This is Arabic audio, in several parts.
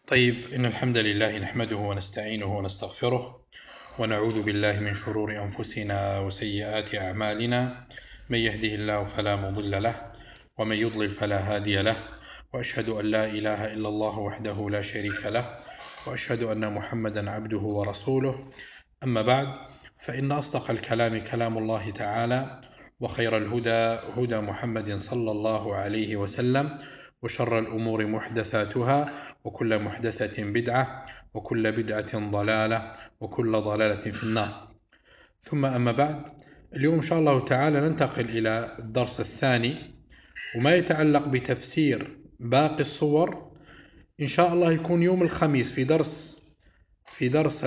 طيب، إن الحمد لله نحمده ونستعينه ونستغفره ونعوذ بالله من شرور أنفسنا وسيئات أعمالنا. من يهده الله فلا مضل له ومن يضلل فلا هادي له، وأشهد أن لا إله إلا الله وحده لا شريك له، وأشهد أن محمدا عبده ورسوله. أما بعد، فإن أصدق الكلام كلام الله تعالى، وخير الهدى هدى محمد صلى الله عليه وسلم، وشر الأمور محدثاتها، وكل محدثة بدعة، وكل بدعة ضلالة، وكل ضلالة في النار. ثم أما بعد، اليوم إن شاء الله تعالى ننتقل إلى الدرس الثاني، وما يتعلق بتفسير باقي الصور إن شاء الله يكون يوم الخميس في درس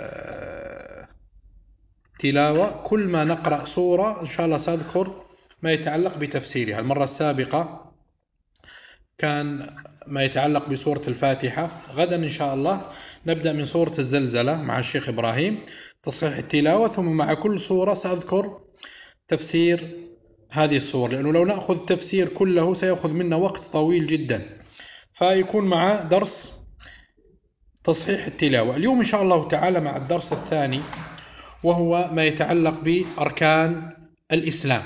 التلاوة. كل ما نقرأ صورة إن شاء الله سأذكر ما يتعلق بتفسيرها. المرة السابقة كان ما يتعلق بسورة الفاتحة. غدا إن شاء الله نبدأ من سورة الزلزلة مع الشيخ إبراهيم تصحيح التلاوة، ثم مع كل سورة سأذكر تفسير هذه الصور، لأنه لو نأخذ التفسير كله سيأخذ منا وقت طويل جدا، فيكون مع درس تصحيح التلاوة. اليوم إن شاء الله تعالى مع الدرس الثاني، وهو ما يتعلق بأركان الإسلام.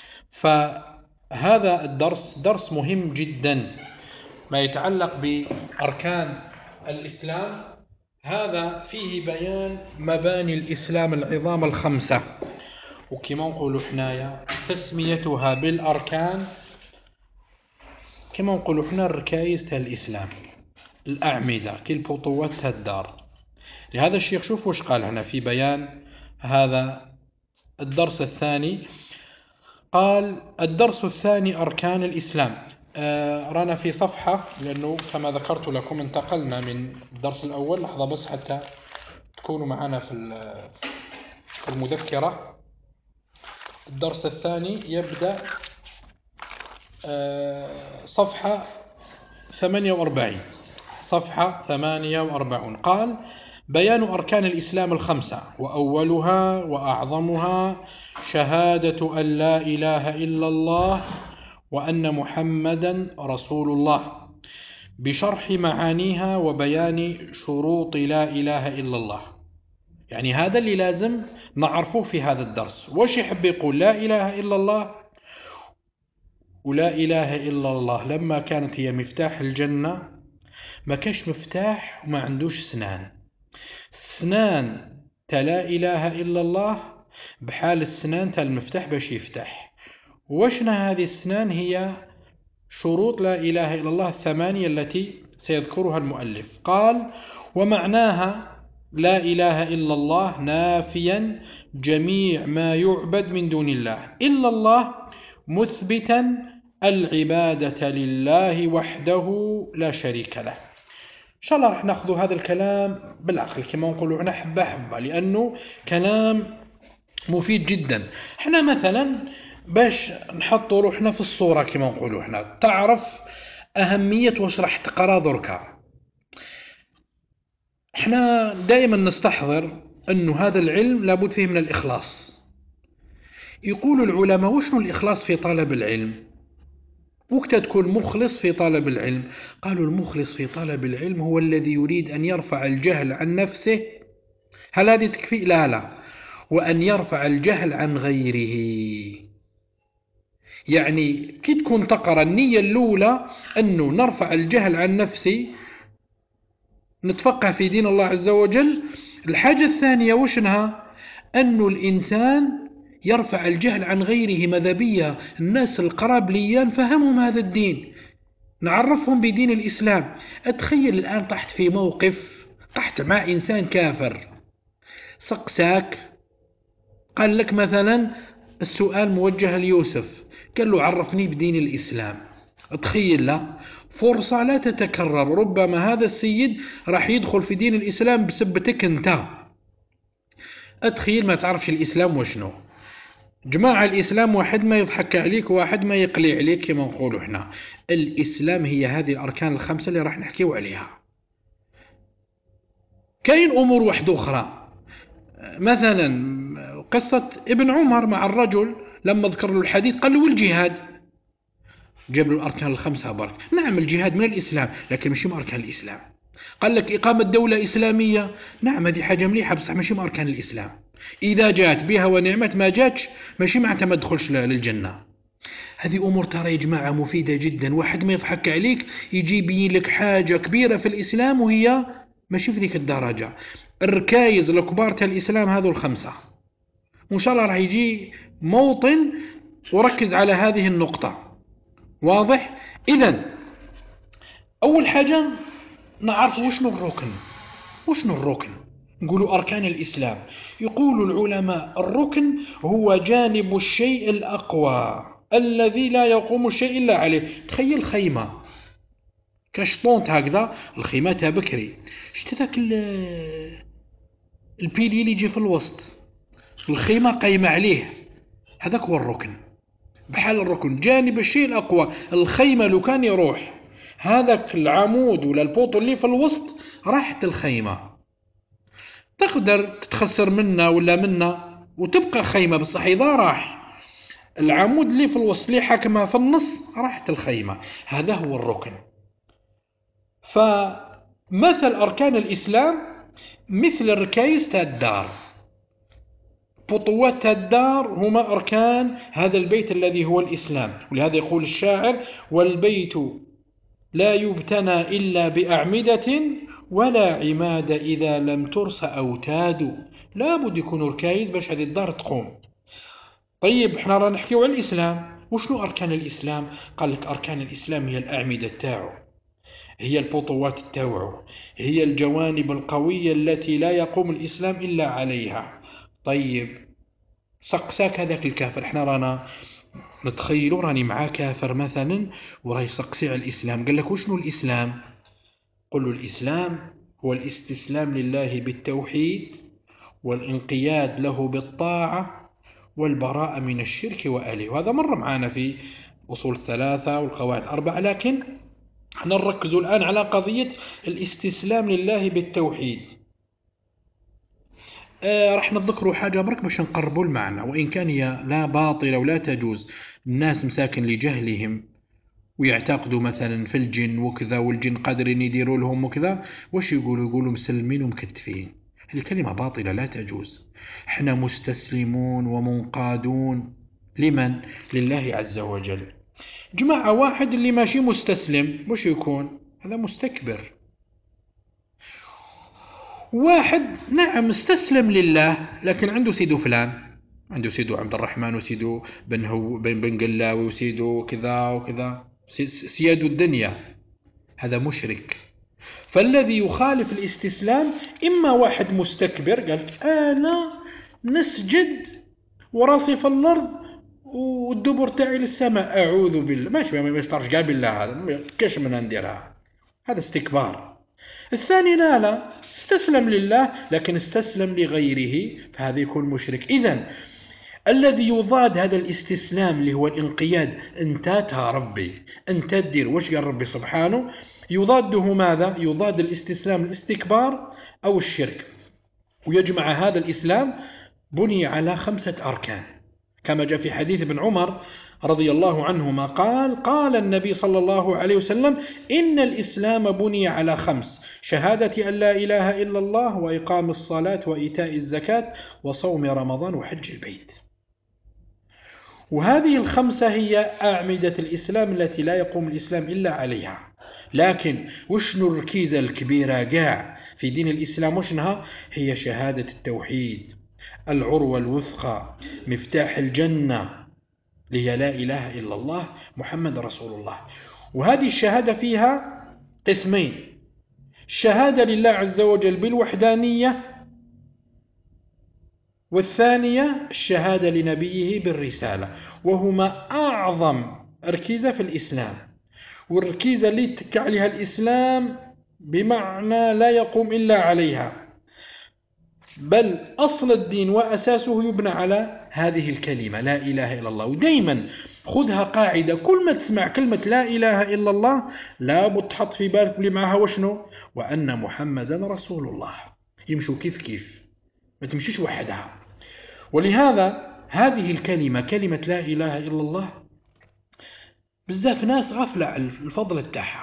فهذا الدرس درس مهم جدا، ما يتعلق بأركان الإسلام. هذا فيه بيان مباني الإسلام العظام الخمسة، وكما نقولوا حنايا تسميتها بالأركان، كما نقولوا حنا الركايز تاع الإسلام، الأعمدة كل بطوتها الدار. لهذا الشيخ شوف وش قال هنا في بيان هذا الدرس الثاني. قال: الدرس الثاني أركان الإسلام. رانا في صفحة، لأنه كما ذكرت لكم انتقلنا من الدرس الأول. لحظة بس حتى تكونوا معنا في المذكرة. الدرس الثاني يبدأ صفحة 48. صفحة 48 قال: بيان أركان الإسلام الخمسة، وأولها وأعظمها شهادة أن لا إله إلا الله وأن محمدا رسول الله، بشرح معانيها وبيان شروط لا إله إلا الله. يعني هذا اللي لازم نعرفه في هذا الدرس. وش يحب يقول؟ لا إله إلا الله. ولا إله إلا الله لما كانت هي مفتاح الجنة، ما كاش مفتاح وما عندوش سنان. سنان لا إله إلا الله بحال السنان تاع المفتاح باش يفتح. وشنا هذه السنان؟ هي شروط لا إله إلا الله الثمانية التي سيذكرها المؤلف. قال: ومعناها لا إله إلا الله نافيا جميع ما يعبد من دون الله إلا الله، مثبتا العبادة لله وحده لا شريك له. إن شاء الله رح ناخذ هذا الكلام بالعقل، كما نقولوا احنا حبة حبة، لأنه كلام مفيد جدا. احنا مثلا باش نحطوا روحنا في الصورة كما نقولوا احنا، تعرف أهمية واش راح تقرا دركا. احنا دائما نستحضر أنه هذا العلم لابد فيه من الإخلاص. يقول العلماء: وشنو الإخلاص في طلب العلم؟ وقت تكون مخلص في طلب العلم؟ قالوا: المخلص في طلب العلم هو الذي يريد أن يرفع الجهل عن نفسه. هل هذه تكفي؟ لا لا، وأن يرفع الجهل عن غيره. يعني كي تكون تقرأ النية الأولى أنه نرفع الجهل عن نفسي، نتفقه في دين الله عز وجل. الحاجة الثانية وشنها؟ أنه الإنسان يرفع الجهل عن غيره. ماذا بيا الناس القراب لي نفهمهم هذا الدين، نعرفهم بدين الإسلام. أتخيل الآن طحت في موقف، طحت مع إنسان كافر سقساك، قال لك مثلا السؤال موجه ليوسف، قال له: عرفني بدين الإسلام. تخيل، لا فرصة لا تتكرر، ربما هذا السيد راح يدخل في دين الإسلام بسبتك انت. أتخيل ما تعرفش الإسلام وشنو. جماعة الإسلام واحد ما يضحك عليك، واحد ما يقلي عليك، كما نقولوا احنا. الإسلام هي هذه الأركان الخمسة اللي راح نحكيو عليها. كاين أمور واحدة أخرى، مثلا قصة ابن عمر مع الرجل لما ذكر له الحديث قال له: والجهاد؟ جاب له الأركان الخمسة برك. نعم الجهاد من الإسلام، لكن مش من أركان الإسلام. قال لك إقامة دولة إسلامية، نعم هذه حاجة مليحة بصح ماشي من أركان الإسلام. إذا جات بها ونعمت، ما جاتش ماشي معناتها ما تدخلش للجنة. هذه أمور ترى يا جماعة مفيدة جدا. واحد ما يضحك عليك يجي يبين لك حاجة كبيرة في الإسلام وهي ماشي في ذيك الدرجة. الركايز الكبار تاع الإسلام هذو الخمسة، وإن شاء الله راح يجي موطن وركز على هذه النقطة. واضح؟ إذن أول حاجة نعرف وشنو الركن. وشنو الركن؟ نقولوا أركان الإسلام. يقول العلماء الركن هو جانب الشيء الأقوى الذي لا يقوم الشيء إلا عليه. تخيل خيمة كشطونت هكذا، الخيمة تاع بكري، شت ذاك البيلي اللي يجي في الوسط، الخيمة قايمة عليه، هذاك هو الركن. بحال الركن جانب الشيء الأقوى. الخيمة لو كان يروح هذاك العمود ولا البوطو اللي في الوسط، راحت الخيمة. تقدر تتخسر منا ولا منا وتبقى خيمة، بصح إذا راح العمود اللي في الوسط اللي حاكمها في النص، راحت الخيمة. هذا هو الركن. فمثل أركان الإسلام مثل الركايز تاع الدار، بطوات الدار هما أركان هذا البيت الذي هو الإسلام. ولهذا يقول الشاعر: والبيت لا يبتنى إلا بأعمدة، ولا عماد إذا لم ترس أوتاد. لا بد يكون ركايز باش هذه الدار تقوم. طيب احنا رانا نحكيو على الإسلام. وشنو أركان الإسلام؟ قال لك أركان الإسلام هي الأعمدة تاعو، هي البطوات تاعو، هي الجوانب القوية التي لا يقوم الإسلام إلا عليها. طيب سقساك هذاك الكافر، احنا رانا نتخيلوا راني معاه كافر مثلا وراه يسقسي على الإسلام، قال لك وشنو الإسلام؟ قل له الإسلام هو الاستسلام لله بالتوحيد، والانقياد له بالطاعة، والبراءة من الشرك وآله. وهذا مر معنا في أصول الثلاثة والقواعد الأربعة، لكن احنا نركز الآن على قضية الاستسلام لله بالتوحيد. راح نذكروا حاجة برك باش نقربوا المعنى، وإن كان هي لا باطلة ولا تجوز. الناس مساكن لجهلهم ويعتقدوا مثلا في الجن وكذا، والجن قادرين يديروا لهم وكذا، واش يقولوا؟ يقولوا مسلمين ومكتفين. هذه الكلمة باطلة لا تجوز. احنا مستسلمون ومنقادون. لمن؟ لله عز وجل. جماعة واحد اللي ماشي مستسلم وش يكون؟ هذا مستكبر. واحد نعم استسلم لله لكن عنده سيدو فلان، عنده سيدو عبد الرحمن وسيدو بن هو بن قلاوي وسيدو كذا وكذا، سياد الدنيا، هذا مشرك. فالذي يخالف الاستسلام إما واحد مستكبر قال أنا نسجد وراسي في الأرض والدبر تاعي للسماء، أعوذ بالله، ماشي ما يسترش قال بالله، هذا كاش من نديرها، هذا استكبار. الثاني لا استسلم لله لكن استسلم لغيره، فهذا يكون مشرك. إذن الذي يضاد هذا الاستسلام اللي هو الانقياد، انت ربي انت تدير واش قال ربي سبحانه، يضاده ماذا؟ يضاد الاستسلام الاستكبار أو الشرك. ويجمع هذا الإسلام بني على 5 أركان، كما جاء في حديث ابن عمر رضي الله عنهما قال النبي صلى الله عليه وسلم: إن الإسلام بني على 5: شهادة أن لا إله إلا الله، وإقام الصلاة، وإيتاء الزكاة، وصوم رمضان، وحج البيت. وهذه ال5 هي أعمدة الإسلام التي لا يقوم الإسلام إلا عليها. لكن وشنو الركيزة الكبيرة قاع في دين الإسلام؟ وشنها؟ هي شهادة التوحيد، العروة الوثقى، مفتاح الجنة، هي لا إله إلا الله محمد رسول الله. وهذه الشهادة فيها قسمين: الشهادة لله عز وجل بالوحدانية، والثانية الشهادة لنبيه بالرسالة. وهما أعظم ركيزة في الإسلام، والركيزة اللي يتكى عليها الإسلام بمعنى لا يقوم إلا عليها، بل أصل الدين وأساسه يبنى على هذه الكلمة لا إله إلا الله. ودايما خذها قاعدة: كل ما تسمع كلمة لا إله إلا الله لابد تحط في بالك اللي معها وشنو؟ وأن محمدا رسول الله. يمشوا كيف كيف، ما تمشيش وحدها. ولهذا هذه الكلمة كلمة لا إله إلا الله بزاف ناس غافلة على الفضل تاعها.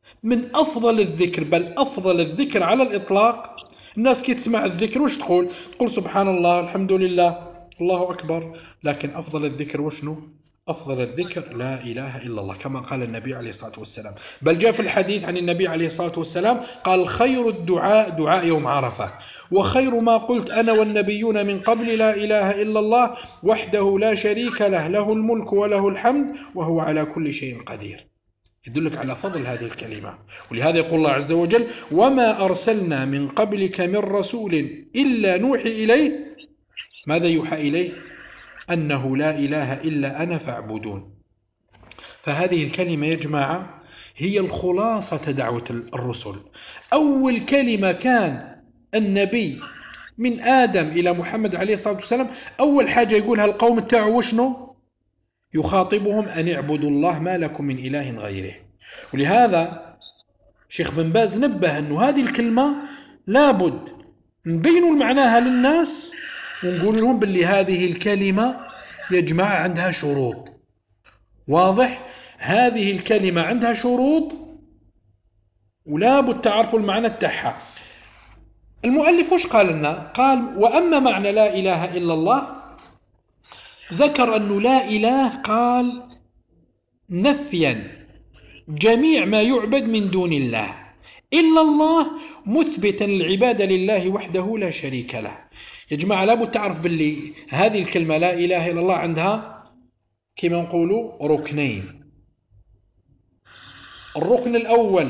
من أفضل الذكر، بل أفضل الذكر على الإطلاق. الناس كي تسمع الذكر وش تقول؟ تقول سبحان الله، الحمد لله، الله أكبر. لكن أفضل الذكر وشنو؟ أفضل الذكر لا إله إلا الله، كما قال النبي عليه الصلاة والسلام. بل جاء في الحديث عن النبي عليه الصلاة والسلام قال: خير الدعاء دعاء يوم عرفة، وخير ما قلت أنا والنبيون من قبل لا إله إلا الله وحده لا شريك له، له الملك وله الحمد وهو على كل شيء قدير. يدلك على فضل هذه الكلمة. ولهذا يقول الله عز وجل: وما أرسلنا من قبلك من رسول إلا نوحي إليه. ماذا يوحى إليه؟ أنه لا إله إلا أنا فاعبدون. فهذه الكلمة يا جماعة هي الخلاصة دعوة الرسل. أول كلمة كان النبي من آدم إلى محمد عليه الصلاة والسلام أول حاجة يقولها القوم تاعه وشنو؟ يخاطبهم أن اعبدوا الله ما لكم من إله غيره. ولهذا شيخ بن باز نبه أنه هذه الكلمة لابد نبينوا معناها للناس ونقول لهم باللي هذه الكلمة يا جماعة عندها شروط. واضح؟ هذه الكلمة عندها شروط ولابد تعرفوا المعنى تاعها. المؤلف وش قال لنا؟ قال: وأما معنى لا إله إلا الله، ذكر أنه لا إله قال نفيا جميع ما يعبد من دون الله إلا الله، مثبتا العبادة لله وحده لا شريك له. يا جماعة لابد تعرف باللي هذه الكلمة لا إله إلا الله عندها كما نقولوا ركنين. الركن الأول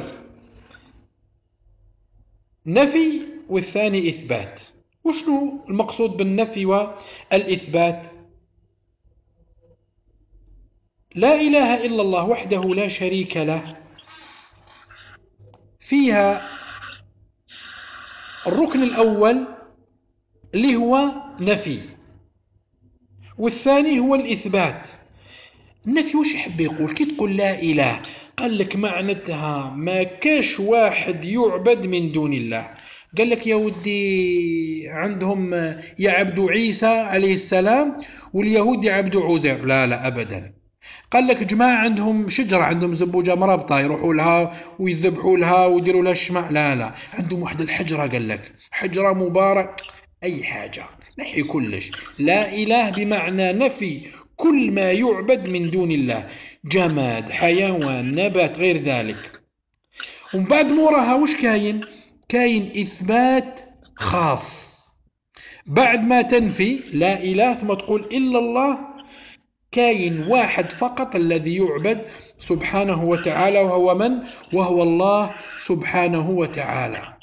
نفي، والثاني إثبات. وشنو المقصود بالنفي والإثبات؟ لا إله إلا الله وحده لا شريك له فيها الركن الأول اللي هو نفي، والثاني هو الإثبات. النفي وش يحب يقول؟ كي تقول لا إله قال لك معناتها ما كاش واحد يعبد من دون الله. قال لك يا ودي عندهم يعبدوا عيسى عليه السلام واليهود يعبدوا عزير. لا لا أبدا. قال لك جماعة عندهم شجرة، عندهم زبوجة مربطة يروحوا لها ويذبحوا لها ويديروا لها الشمع. لا لا، عندهم واحد الحجرة، قال لك حجرة مبارك أي حاجة، نحي كلش. لا إله بمعنى نفي كل ما يعبد من دون الله، جماد، حيوان، نبات، غير ذلك. ومن بعد موراها وش كاين؟ كاين إثبات خاص. بعد ما تنفي لا إله ثم تقول إلا الله، كاين واحد فقط الذي يعبد سبحانه وتعالى، وهو من؟ وهو الله سبحانه وتعالى.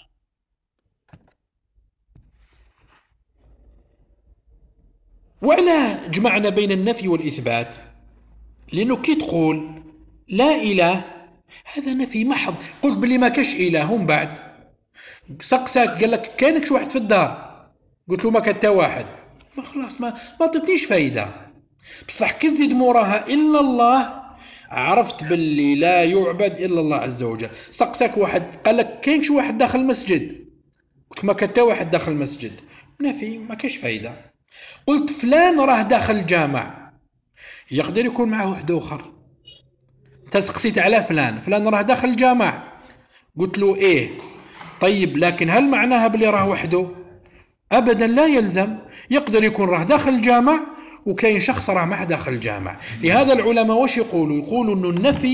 وعلى جمعنا بين النفي والإثبات؟ لأنه كي تقول لا إله هذا نفي محض، قلت بلي ما كاش إله، هم بعد سقساك قال لك كانكش واحد في الدار، قلت له ما كان تا واحد، ما خلاص ما تتنيش فايدة. بصح كي تزيد موراها إلا الله عرفت باللي لا يعبد إلا الله عز وجل. سقساك واحد قال لك كاينش واحد داخل المسجد، قلت ما كان تا واحد داخل المسجد، نفي ما كاش فايدة. قلت فلان راه داخل الجامع، يقدر يكون معه واحد آخر. تسقسيت على فلان راه داخل الجامع، قلت له إيه، طيب لكن هل معناها بلي راه وحده؟ أبدا لا يلزم، يقدر يكون راه داخل الجامع وكاين شخص راه ما داخل الجامع. لهذا العلماء وش يقولوا انه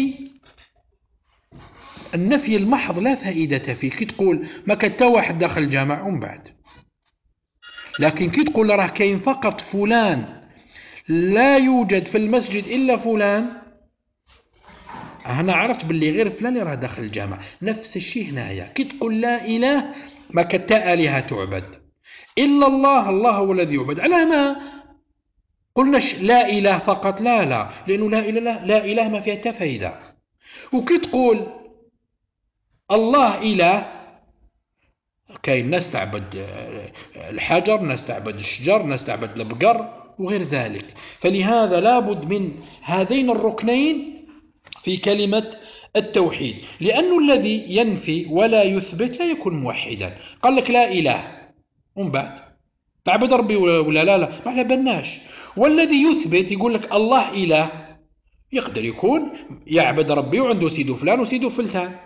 النفي المحض لا فائدة فيه. كي تقول ما كان تا واحد داخل الجامع ومن بعد، لكن كي تقول راه كاين فقط فلان، لا يوجد في المسجد إلا فلان، أنا عرفت باللي غير فلان راه داخل الجامع. نفس الشيء هنايا كي تقول لا إله ما كتا آلهة تعبد إلا الله، الله هو الذي يعبد. على ما قلناش لا إله فقط، لا لأنه لا إله ما فيها فايدة. وكي تقول الله إله، كاين ناس تعبد الحجر، ناس تعبد الشجر، ناس تعبد البقر وغير ذلك. فلهذا لابد من هذين الركنين في كلمة التوحيد، لأن الذي ينفي ولا يثبت لا يكون موحدا. قال لك لا إله ومن بعد تعبد ربي ولا لا ما على بالناش. والذي يثبت يقول لك الله إله، يقدر يكون يعبد ربي وعنده سيدو فلان وسيدو فلان،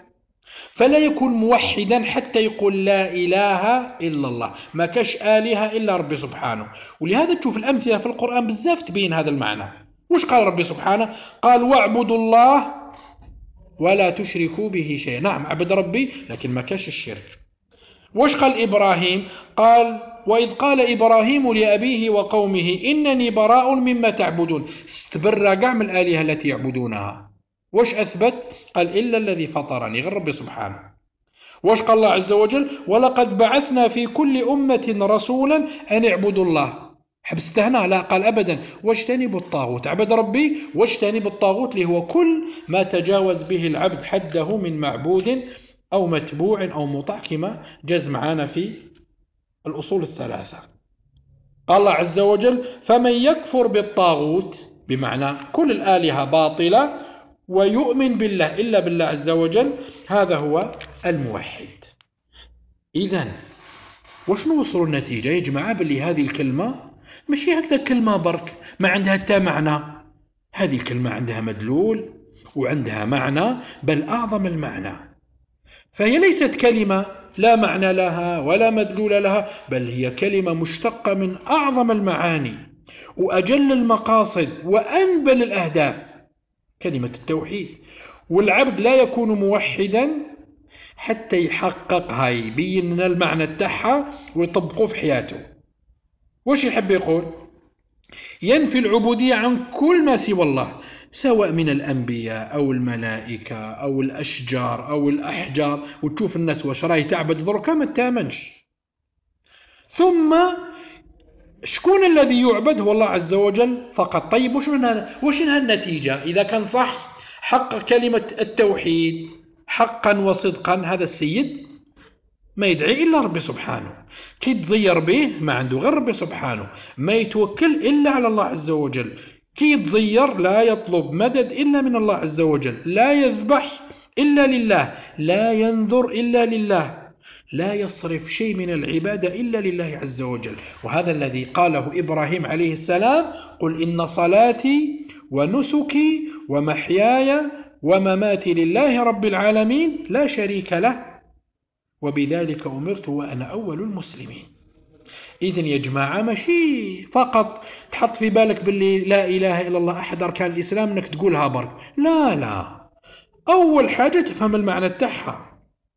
فلا يكون موحدا حتى يقول لا إله إلا الله، ما كاش آلهة إلا ربي سبحانه. ولهذا تشوف الأمثلة في القرآن بزاف تبين هذا المعنى. وش قال ربي سبحانه؟ قال واعبدوا الله ولا تشركوا به شيئا. نعم عبد ربي لكن ما كاش الشرك. وش قال إبراهيم؟ قال وإذ قال إبراهيم لأبيه وقومه إنني براء مما تعبدون، استبرى قاع من الآلهة التي يعبدونها. وش أثبت؟ قال إلا الذي فطرني، غير ربي سبحانه. وش قال الله عز وجل؟ ولقد بعثنا في كل أمة رسولا أن اعبدوا الله. حبست هنا؟ لا، قال أبدا واجتنبوا الطاغوت. عبد ربي واجتنبوا الطاغوت اللي هو كل ما تجاوز به العبد حده من معبود أو متبوع أو مطاع، كما جاز معانا في الأصول الثلاثة. قال الله عز وجل فمن يكفر بالطاغوت، بمعنى كل الآلهة باطلة، ويؤمن بالله إلا بالله عز وجل، هذا هو الموحد. إذن وشنو وصلوا النتيجة يا جماعة؟ باللي هذه الكلمة ماشي هكذا كلمة برك ما عندها تا معنى. هذه الكلمة عندها مدلول وعندها معنى، بل أعظم المعنى. فهي ليست كلمة لا معنى لها ولا مدلول لها، بل هي كلمة مشتقة من أعظم المعاني وأجل المقاصد وأنبل الأهداف، كلمة التوحيد. والعبد لا يكون موحدا حتى يحققها، يبين لنا المعنى تاعها ويطبقه في حياته. وش يحب يقول؟ ينفي العبودية عن كل ما سوى الله، سواء من الأنبياء أو الملائكة أو الأشجار أو الأحجار. وتشوف الناس واش راهي تعبد دركا ما تامنش. ثم شكون الذي يعبد؟ هو الله عز وجل فقط. طيب وش النتيجة إذا كان صح حق كلمة التوحيد حقا وصدقا؟ هذا السيد ما يدعي إلا ربي سبحانه، كي تزير به ما عنده غير ربي سبحانه، ما يتوكل إلا على الله عز وجل، كي يتزير لا يطلب مدد إلا من الله عز وجل، لا يذبح إلا لله، لا ينذر إلا لله، لا يصرف شيء من العبادة إلا لله عز وجل. وهذا الذي قاله إبراهيم عليه السلام: قل إن صلاتي ونسكي ومحياي ومماتي لله رب العالمين لا شريك له وبذلك أمرت وأنا أول المسلمين. إذن يا جماعة ماشي فقط تحط في بالك باللي لا إله إلا الله أحد أركان الإسلام أنك تقولها برك، لا لا، أول حاجة تفهم المعنى تاعها،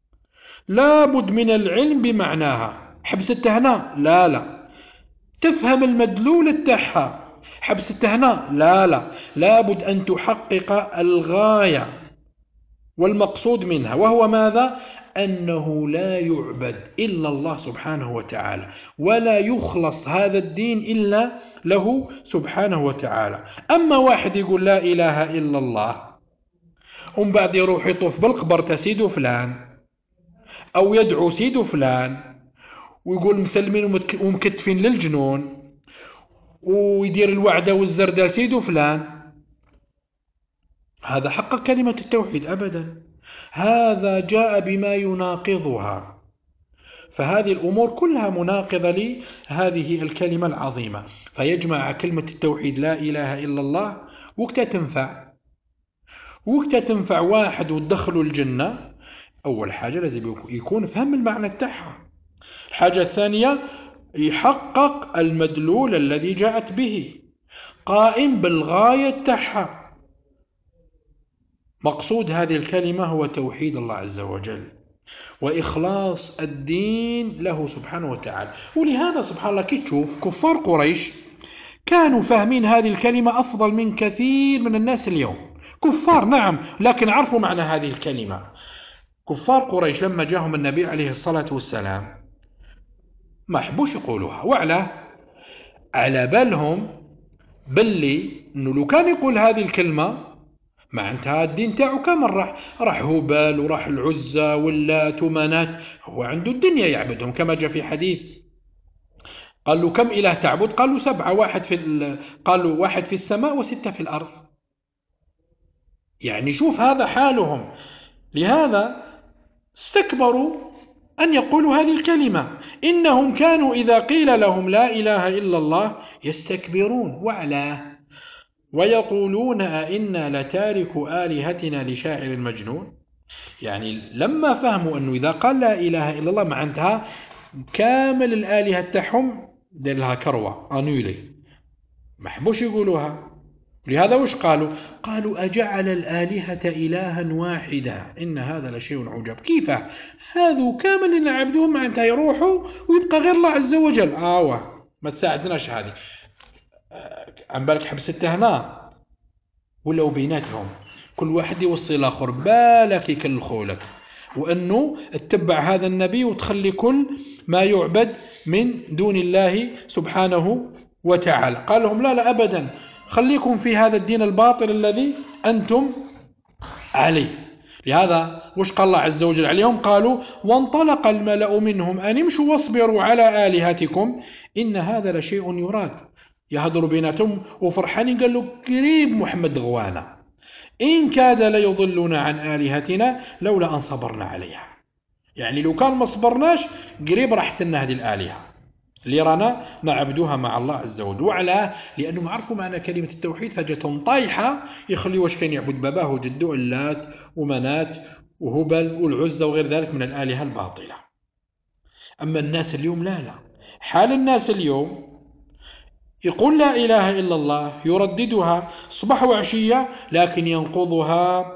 لابد من العلم بمعناها. حبست هنا؟ لا لا. تفهم المدلول تاعها. حبست هنا؟ لا لا. لابد أن تحقق الغاية والمقصود منها، وهو ماذا؟ أنه لا يعبد إلا الله سبحانه وتعالى، ولا يخلص هذا الدين إلا له سبحانه وتعالى. أما واحد يقول لا إله إلا الله ومن بعد يروح يطوف بالقبر سيدو فلان، أو يدعو سيدو فلان، ويقول مسلمين ومكتفين للجنون، ويدير الوعدة والزردة سيدو فلان، هذا حقق كلمة التوحيد؟ أبدا، هذا جاء بما يناقضها. فهذه الأمور كلها مناقضة لهذه الكلمة العظيمة. فيجمع كلمة التوحيد لا إله إلا الله وقتها تنفع واحد وتدخله الجنة. أول حاجة لازم يكون فهم المعنى تاعها. الحاجة الثانية يحقق المدلول الذي جاءت به، قائم بالغاية تاعها. مقصود هذه الكلمة هو توحيد الله عز وجل وإخلاص الدين له سبحانه وتعالى. ولهذا سبحان الله كي تشوف كفار قريش كانوا فاهمين هذه الكلمة أفضل من كثير من الناس اليوم. كفار نعم، لكن عرفوا معنى هذه الكلمة. كفار قريش لما جاءهم النبي عليه الصلاة والسلام ما حبوش يقولوها، على بالهم باللي انه لو كان يقول هذه الكلمة معناتها الدين تاعو كامل راح هبال وراح العزة واللات ومنات، هو عنده الدنيا يعبدهم. كما جاء في حديث قال له كم إله تعبد؟ قالوا 7، قالوا 1 في السماء و6 في الأرض. يعني شوف هذا حالهم. لهذا استكبروا أن يقولوا هذه الكلمة. إنهم كانوا إذا قيل لهم لا إله إلا الله يستكبرون ويقولون أئنا لتارك آلهتنا لشاعر مجنون. يعني لما فهموا أنه إذا قال لا إله إلا الله معناتها كامل الآلهة تاعهم دير لها كروة أنولي، ما حبوش يقولوها. لهذا وش قالوا؟ قالوا أجعل الآلهة إلها واحدا إن هذا لشيء عجب. كيف هذو كامل اللي نعبدوهم معناتها يروحوا ويبقى غير الله عز وجل؟ ما تساعدناش هذه. عن بالك حبستها هنا ولا بيناتهم كل واحد يوصي الاخر بالك يكلخولك، وانه اتبع هذا النبي وتخلي كل ما يعبد من دون الله سبحانه وتعالى. قال لهم لا ابدا، خليكم في هذا الدين الباطل الذي انتم عليه. لهذا وش قال الله عز وجل عليهم؟ قالوا وانطلق الملأ منهم أن امشوا واصبروا على آلهتكم إن هذا لشيء يراد. يهضروا بيناتهم وفرحانين، قال له قريب محمد غوانا، إن كاد ليضلنا عن آلهتنا لولا أن صبرنا عليها. يعني لو كان ما صبرناش قريب راحت لنا هذه الآلهة اللي رانا نعبدوها مع الله عز وجل. وعلى لأنهم عرفوا معنى كلمة التوحيد فجتهم طايحة يخلي واش كان يعبد باباه وجده اللات ومنات وهبل والعزة وغير ذلك من الآلهة الباطلة. أما الناس اليوم لا، حال الناس اليوم يقول لا إله إلا الله يرددها صباح وعشية، لكن ينقضها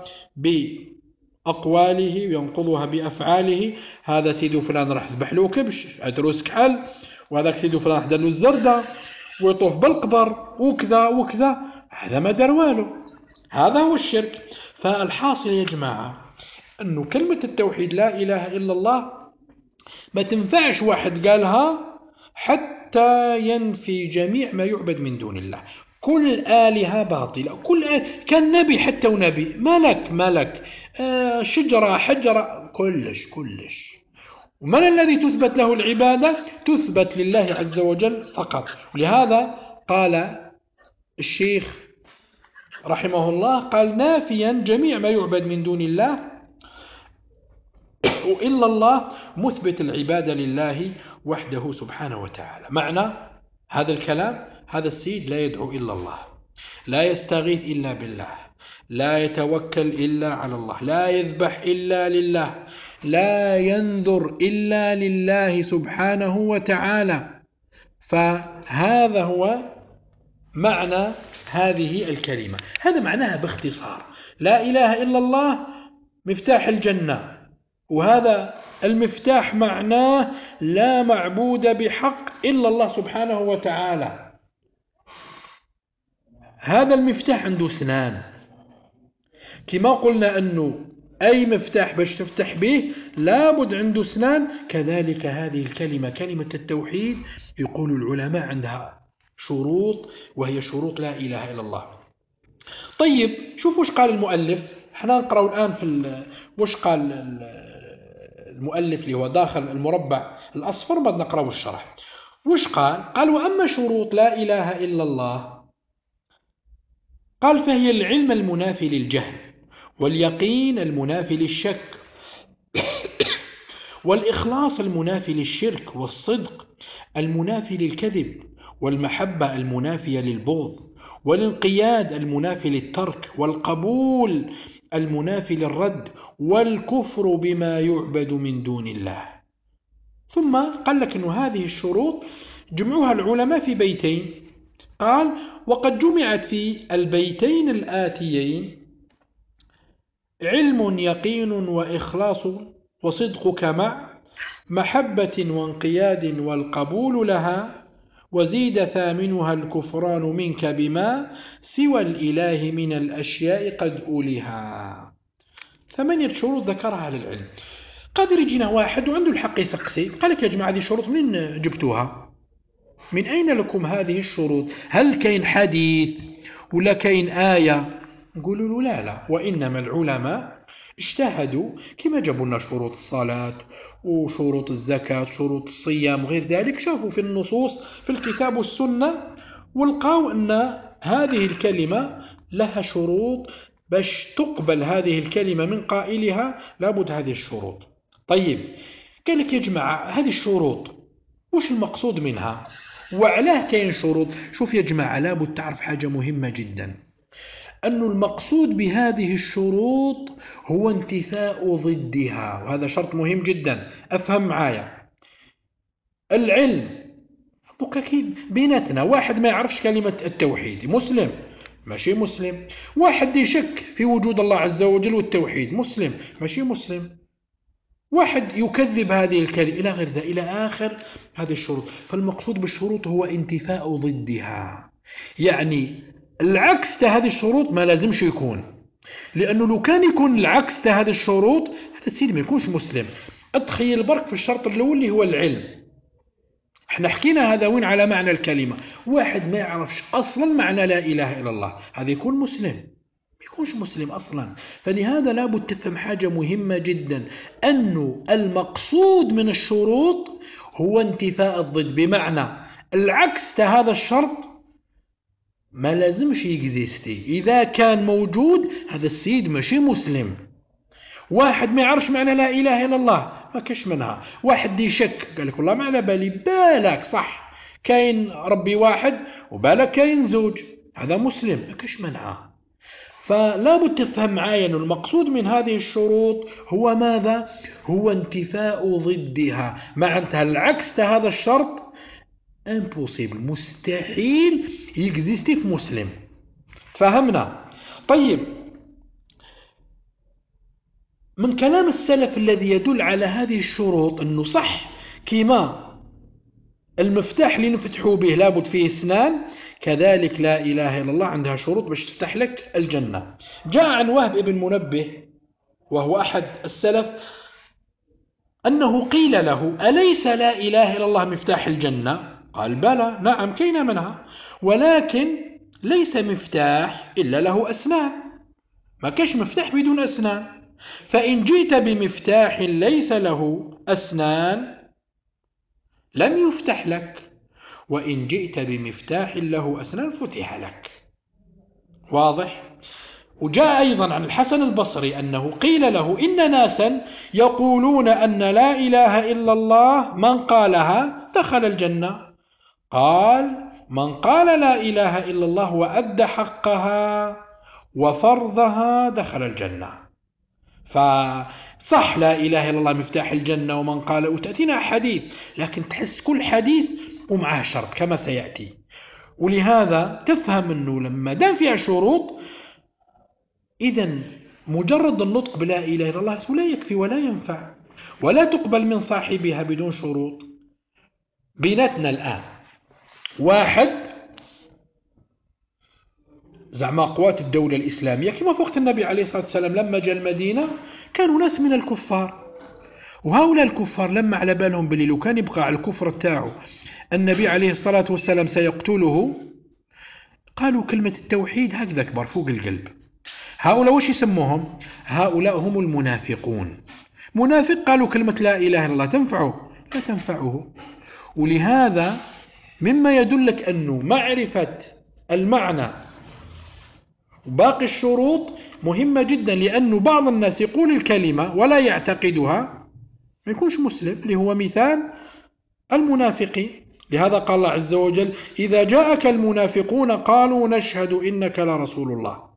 بأقواله وينقضها بأفعاله. هذا سيدو فلان راح ذبح له كبش أتروس كحل، وهذاك سيدو فلان راح دار له الزردة ويطوف بالقبر وكذا وكذا. هذا ما دار والو، هذا هو الشرك. فالحاصل يا جماعة أنه كلمة التوحيد لا إله إلا الله ما تنفعش واحد قالها حتى ينفي جميع ما يعبد من دون الله. كل آلهة باطلة، كل كان نبي حتى ونبي ملك شجرة حجرة كلش. ومن الذي تثبت له العبادة؟ تثبت لله عز وجل فقط. ولهذا قال الشيخ رحمه الله قال نافيا جميع ما يعبد من دون الله إلا الله، مثبت العبادة لله وحده سبحانه وتعالى. معنى هذا الكلام هذا السيد لا يدعو إلا الله، لا يستغيث إلا بالله، لا يتوكل إلا على الله، لا يذبح إلا لله، لا ينذر إلا لله سبحانه وتعالى. فهذا هو معنى هذه الكلمة، هذا معناها باختصار. لا إله إلا الله مفتاح الجنة، وهذا المفتاح معناه لا معبود بحق إلا الله سبحانه وتعالى. هذا المفتاح عنده سنان، كما قلنا أنه أي مفتاح باش تفتح به لابد عنده سنان، كذلك هذه الكلمة كلمة التوحيد يقول العلماء عندها شروط، وهي شروط لا إله إلا الله. طيب شوفوا وش قال المؤلف، احنا نقرأ الآن في وش قال المؤلف اللي هو داخل المربع الأصفر، بعد نقرأ الشرح. وش قال وأما شروط لا إله إلا الله قال فهي العلم المنافي للجهل، واليقين المنافي للشك، والإخلاص المنافي للشرك، والصدق المنافي للكذب، والمحبة المنافية للبغض، والانقياد المنافي للترك، والقبول المنافي للرد، والكفر بما يعبد من دون الله. ثم قال لك أن هذه الشروط جمعوها العلماء في بيتين. قال وقد جمعت في البيتين الآتيين علم يقين وإخلاص وصدقك مع محبة وانقياد والقبول لها، وزيد ثامنها الكفران منك بما سوى الإله من الأشياء قد أولها. 8 شروط ذكرها للعلم. قادر يجينا واحد وعنده الحق يسقسي، قال لك يا جماعة هذه الشروط منين جبتوها؟ من أين لكم هذه الشروط؟ هل كاين حديث ولا كاين آية؟ نقولوا له لا، وإنما العلماء اجتهدوا كما جابوا لنا شروط الصلاة وشروط الزكاة شروط الصيام غير ذلك، شافوا في النصوص في الكتاب والسنة ولقوا أن هذه الكلمة لها شروط، باش تقبل هذه الكلمة من قائلها لابد هذه الشروط. طيب قال لك يا جماعة هذه الشروط وش المقصود منها وعلاه كاين شروط؟ شوف يا جماعة لابد تعرف حاجة مهمة جدا، أن المقصود بهذه الشروط هو انتفاء ضدها، وهذا شرط مهم جدا. أفهم معايا. العلم دوك أكيد بيناتنا واحد ما يعرفش كلمة التوحيد مسلم؟ ماشي مسلم. واحد يشك في وجود الله عز وجل والتوحيد مسلم؟ ماشي مسلم. واحد يكذب هذه الكلمة إلى غير ذا، إلى آخر هذه الشروط. فالمقصود بالشروط هو انتفاء ضدها، يعني العكس هذه الشروط ما لازمش يكون، لأنه لو كان يكون العكس هذه الشروط هذا السيد ما يكونش مسلم. أتخيل برك في الشرط الأول اللي هو العلم، احنا حكينا هذا وين على معنى الكلمة. واحد ما يعرفش أصلا معنى لا إله إلا الله، هذا يكون مسلم؟ ما يكونش مسلم أصلا. فلهذا لابد تفهم حاجة مهمة جدا، أنه المقصود من الشروط هو انتفاء الضد، بمعنى العكس هذا الشرط ما لازمش يكزيستي. إذا كان موجود هذا السيد ماشي مسلم. واحد ما يعرفش معنى لا إله إلا الله ما كاش منها. واحد يشك قال لك والله ما على بالي، بالك صح كاين ربي واحد وبالك كاين زوج، هذا مسلم ما كاش منها. فلا بد تفهم معايا أن المقصود من هذه الشروط هو ماذا؟ هو انتفاء ضدها. معناتها العكس هذا الشرط امبوسيبل، مستحيل يكزيستي في مسلم. تفهمنا؟ طيب، من كلام السلف الذي يدل على هذه الشروط أنه صح كما المفتاح اللي نفتحوا به لابد فيه اسنان، كذلك لا إله إلا الله عندها شروط باش تفتح لك الجنة. جاء عن وهب ابن منبه وهو أحد السلف أنه قيل له أليس لا إله إلا الله مفتاح الجنة؟ قال بلى نعم كاين منها، ولكن ليس مفتاح إلا له أسنان، ما كاش مفتاح بدون أسنان. فإن جئت بمفتاح ليس له أسنان لم يفتح لك، وإن جئت بمفتاح له أسنان فتح لك. واضح؟ وجاء أيضا عن الحسن البصري أنه قيل له إن ناسا يقولون أن لا إله إلا الله من قالها دخل الجنة. قال من قال لا إله إلا الله وأدى حقها وفرضها دخل الجنة. فصح لا إله إلا الله مفتاح الجنة ومن قال، وتأتينا حديث، لكن تحس كل حديث ومعه شرط كما سيأتي. ولهذا تفهم أنه لما دام فيها شروط إذن مجرد النطق بلا إله إلا الله لا يكفي ولا ينفع، ولا تقبل من صاحبها بدون شروط. بيناتنا الآن واحد زعما قوات الدولة الإسلامية كما في وقت النبي عليه الصلاة والسلام لما جاء المدينة كانوا ناس من الكفار، وهؤلاء الكفار لما على بالهم بلي لو كان يبقى على الكفر تاعو النبي عليه الصلاة والسلام سيقتله، قالوا كلمة التوحيد هكذا كبر فوق القلب. هؤلاء وش يسموهم؟ هؤلاء هم المنافقون. منافق قالوا كلمة لا إله إلا الله تنفعه؟ لا تنفعه. ولهذا مما يدلك أنه معرفة المعنى وباقي الشروط مهمة جدا، لأنه بعض الناس يقول الكلمة ولا يعتقدها ما يكونش مسلم، اللي هو مثال المنافقين. لهذا قال الله عز وجل إذا جاءك المنافقون قالوا نشهد إنك لرسول الله.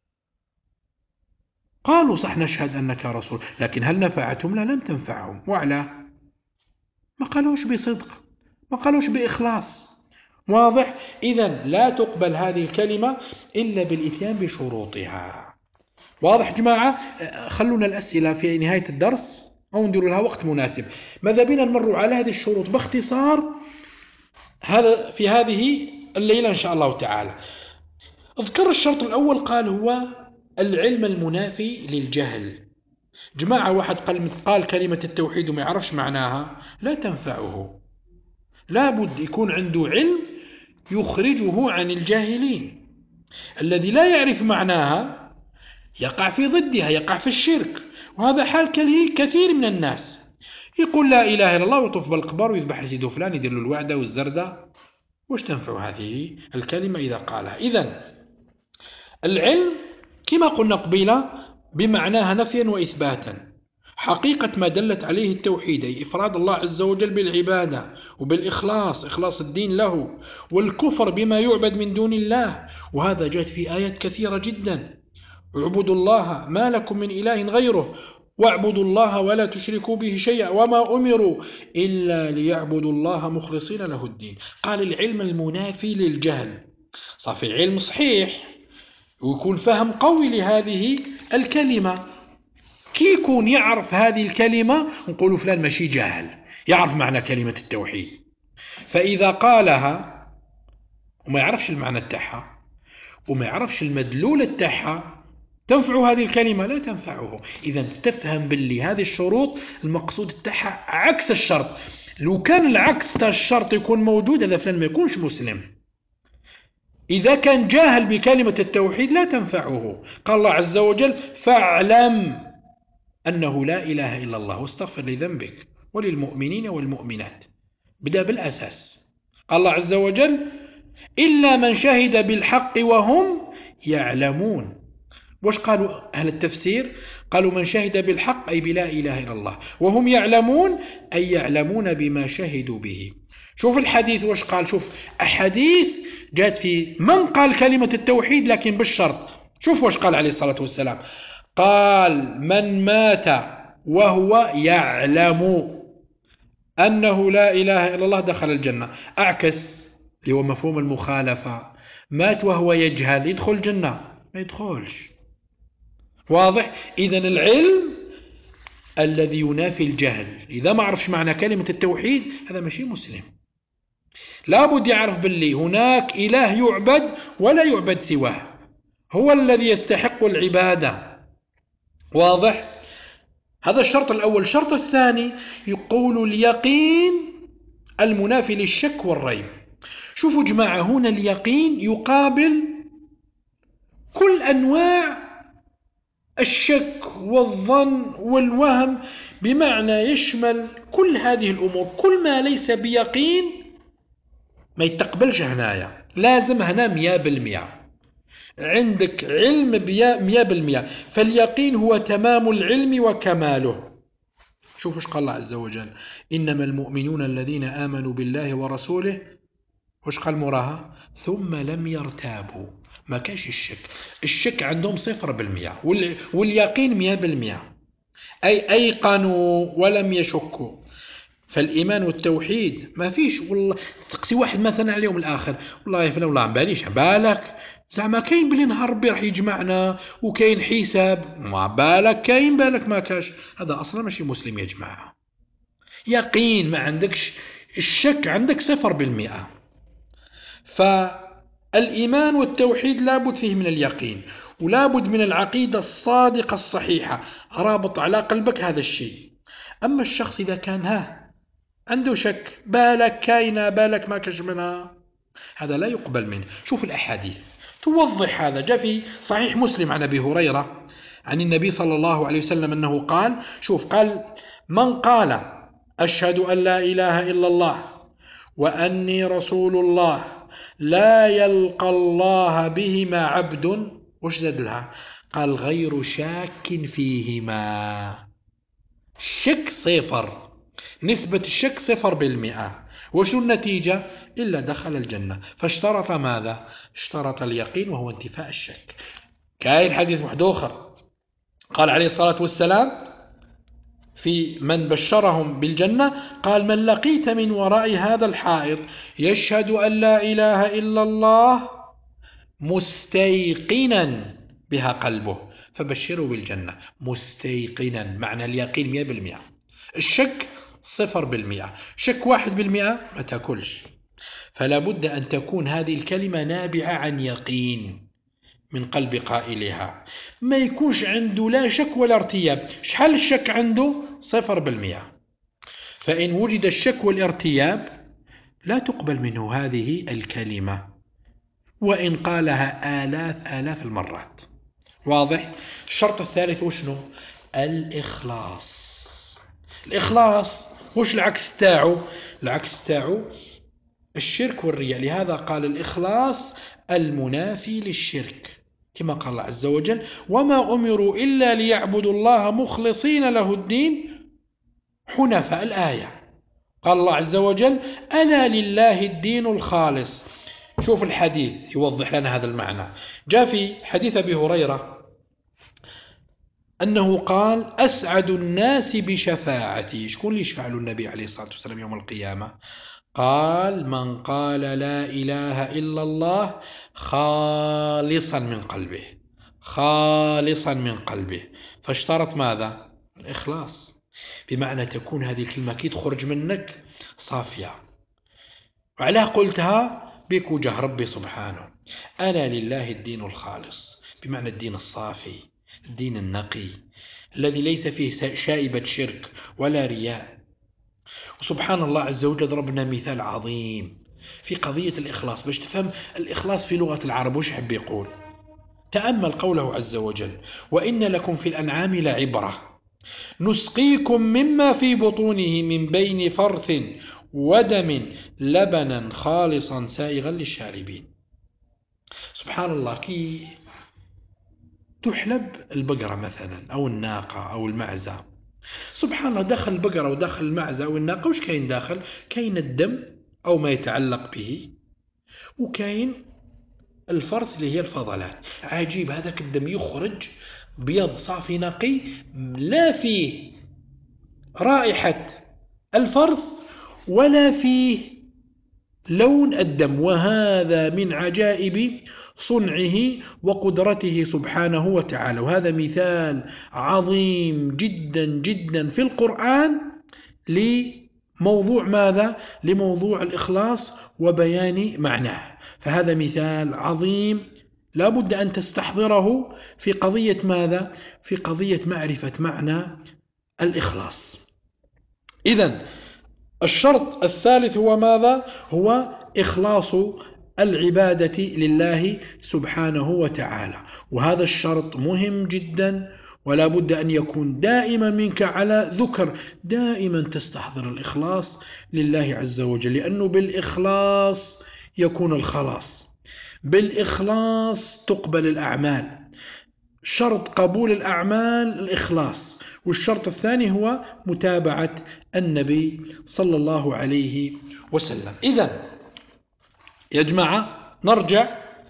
قالوا صح نشهد أنك رسول، لكن هل نفعتهم؟ لا لم تنفعهم. وعلى ما قالوش بصدق، ما قالوش بإخلاص. واضح؟ إذن لا تقبل هذه الكلمة إلا بالإتيان بشروطها. واضح جماعة؟ خلونا الأسئلة في نهاية الدرس أو ندير لها وقت مناسب. ماذا بنا نمر على هذه الشروط باختصار هذا في هذه الليلة إن شاء الله تعالى. اذكر الشرط الأول قال هو العلم المنافي للجهل. جماعة واحد قال كلمة التوحيد وما يعرفش معناها لا تنفعه، لابد يكون عنده علم يخرجه عن الجاهلين. الذي لا يعرف معناها يقع في ضدها، يقع في الشرك، وهذا حال كثير من الناس. يقول لا إله إلا الله ويطوف بالقبر ويذبح لسيده فلان يدير له الوعدة والزردة، وش تنفع هذه الكلمة إذا قالها؟ إذن العلم كما قلنا قبيلة بمعناها نفيا وإثباتا. حقيقة ما دلت عليه التوحيد، أي إفراد الله عز وجل بالعبادة وبالإخلاص، إخلاص الدين له، والكفر بما يعبد من دون الله. وهذا جاءت في آيات كثيرة جدا: اعبدوا الله ما لكم من إله غيره واعبدوا الله ولا تشركوا به شيئا وما أمروا إلا ليعبدوا الله مخلصين له الدين. قال العلم المنافي للجهل، صافي علم صحيح ويكون فهم قوي لهذه الكلمة. كي يكون يعرف هذه الكلمة نقول فلان ماشي جاهل، يعرف معنى كلمة التوحيد. فإذا قالها وما يعرفش المعنى تاعها وما يعرفش المدلول تاعها، تنفع هذه الكلمة؟ لا تنفعه. إذا تفهم باللي هذه الشروط المقصود تاعها عكس الشرط. لو كان العكس تاع الشرط يكون موجود، هذا فلان ما يكونش مسلم. إذا كان جاهل بكلمة التوحيد لا تنفعه. قال الله عز وجل: فاعلم أنه لا إله إلا الله واستغفر لذنبك وللمؤمنين والمؤمنات. بدأ بالأساس. قال الله عز وجل: إلا من شهد بالحق وهم يعلمون. وش قالوا أهل التفسير؟ قالوا من شهد بالحق أي بلا إله إلا الله، وهم يعلمون أي يعلمون بما شهدوا به. شوف الحديث وش قال، شوف أحاديث جاءت في من قال كلمة التوحيد لكن بالشرط. شوف وش قال عليه الصلاة والسلام: قال من مات وهو يعلم أنه لا إله إلا الله دخل الجنة. أعكس اللي هو مفهوم المخالفة: مات وهو يجهل يدخل الجنة؟ ما يدخلش. واضح؟ إذن العلم الذي ينافي الجهل، إذا ما عرفش معنى كلمة التوحيد هذا ماشي مسلم. لابد يعرف باللي هناك إله يعبد ولا يعبد سواه، هو الذي يستحق العبادة. واضح؟ هذا الشرط الأول. الشرط الثاني يقول اليقين المنافي للشك والريب. شوفوا جماعة، هنا اليقين يقابل كل أنواع الشك والظن والوهم، بمعنى يشمل كل هذه الأمور. كل ما ليس بيقين ما يتقبلش هنايا، لازم هنا 100%. عندك علم 100%. فاليقين هو تمام العلم وكماله. شوف ايش قال الله عز وجل: إنما المؤمنون الذين آمنوا بالله ورسوله، وش قال موراها؟ ثم لم يرتابوا. ما كاش الشك. الشك عندهم 0%، واليقين 100%. أي أيقنوا ولم يشكوا. فالإيمان والتوحيد ما فيش. والله تقسي واحد مثلا على اليوم الآخر: والله يا فلان والله ما باليش بالك، زعما كاين بلي نهار ربي راح يجمعنا وكاين حساب، ما بالك كاين بالك ما كاش. هذا أصلا ماشي مسلم يا جماعة. يقين ما عندكش، الشك عندك 0%. فالإيمان والتوحيد لابد فيه من اليقين، ولابد من العقيدة الصادقة الصحيحة رابط على قلبك هذا الشيء. أما الشخص إذا كان عنده شك، بالك كاينة بالك ما كاش منها، هذا لا يقبل منه. شوف الأحاديث توضح هذا. جاء في صحيح مسلم عن أبي هريرة عن النبي صلى الله عليه وسلم أنه قال: شوف، قال: من قال أشهد أن لا إله إلا الله وأني رسول الله لا يلقى الله بهما عبد، وش زاد لها؟ قال: غير شاك فيهما. الشك 0، نسبة الشك 0%. وشو النتيجة؟ إلا دخل الجنة. فاشترط ماذا؟ اشترط اليقين وهو انتفاء الشك. كاين حديث واحد آخر قال عليه الصلاة والسلام في من بشرهم بالجنة، قال: من لقيت من وراء هذا الحائط يشهد أن لا إله إلا الله مستيقنا بها قلبه فبشره بالجنة. مستيقنا معنى اليقين 100%. الشك 0%. شك 1% ما تاكلش. فلا بد أن تكون هذه الكلمة نابعة عن يقين من قلب قائلها، ما يكونش عنده لا شك ولا ارتياب. شحال الشك عنده؟ 0%. فإن وجد الشك والارتياب لا تقبل منه هذه الكلمة، وإن قالها آلاف المرات. واضح؟ الشرط الثالث وشنو؟ الإخلاص. الإخلاص وش العكس تاعو؟ العكس تاعو الشرك والرياء. لهذا قال الإخلاص المنافي للشرك. كما قال الله عز وجل: وما أمروا إلا ليعبدوا الله مخلصين له الدين حنفاء. الآية قال الله عز وجل: ألا لله الدين الخالص. شوف الحديث يوضح لنا هذا المعنى. جاء في حديث أبي هريرة أنه قال: أسعد الناس بشفاعتي. شكون اللي يشفع له النبي عليه الصلاة والسلام يوم القيامة؟ قال: من قال لا إله إلا الله خالصا من قلبه. خالصا من قلبه. فاشترط ماذا؟ الإخلاص، بمعنى تكون هذه الكلمة كي تخرج منك صافية. وعلاه قلتها بك وجه ربي سبحانه. ألا لله الدين الخالص، بمعنى الدين الصافي، الدين النقي الذي ليس فيه شائبة شرك ولا رياء. وسبحان الله عز وجل ضربنا مثال عظيم في قضية الإخلاص باش تفهم الإخلاص في لغة العرب وش يحب يقول. تأمل قوله عز وجل: وإن لكم في الأنعام لعبرة نسقيكم مما في بطونه من بين فرث ودم لبنا خالصا سائغا للشاربين. سبحان الله، كي تحلب البقرة مثلا أو الناقة أو المعزة، سبحان الله داخل البقرة وداخل المعزة أو الناقة وش كاين داخل؟ كاين الدم أو ما يتعلق به، وكاين الفرث اللي هي الفضلات. عجيب، هذاك الدم يخرج بيض صافي نقي، لا فيه رائحة الفرث ولا فيه لون الدم. وهذا من عجائب صنعه وقدرته سبحانه وتعالى. وهذا مثال عظيم جدا جدا في القرآن لموضوع ماذا؟ لموضوع الإخلاص وبيان معناه. فهذا مثال عظيم لا بد أن تستحضره في قضية ماذا؟ في قضية معرفة معنى الإخلاص. إذن الشرط الثالث هو ماذا؟ هو إخلاص العبادة لله سبحانه وتعالى. وهذا الشرط مهم جدا، ولا بد أن يكون دائما منك على ذكر، دائما تستحضر الإخلاص لله عز وجل، لأنه بالإخلاص يكون الخلاص، بالإخلاص تقبل الأعمال. شرط قبول الأعمال الإخلاص. والشرط الثاني هو متابعة النبي صلى الله عليه وسلم. إذن يا جماعة نرجع: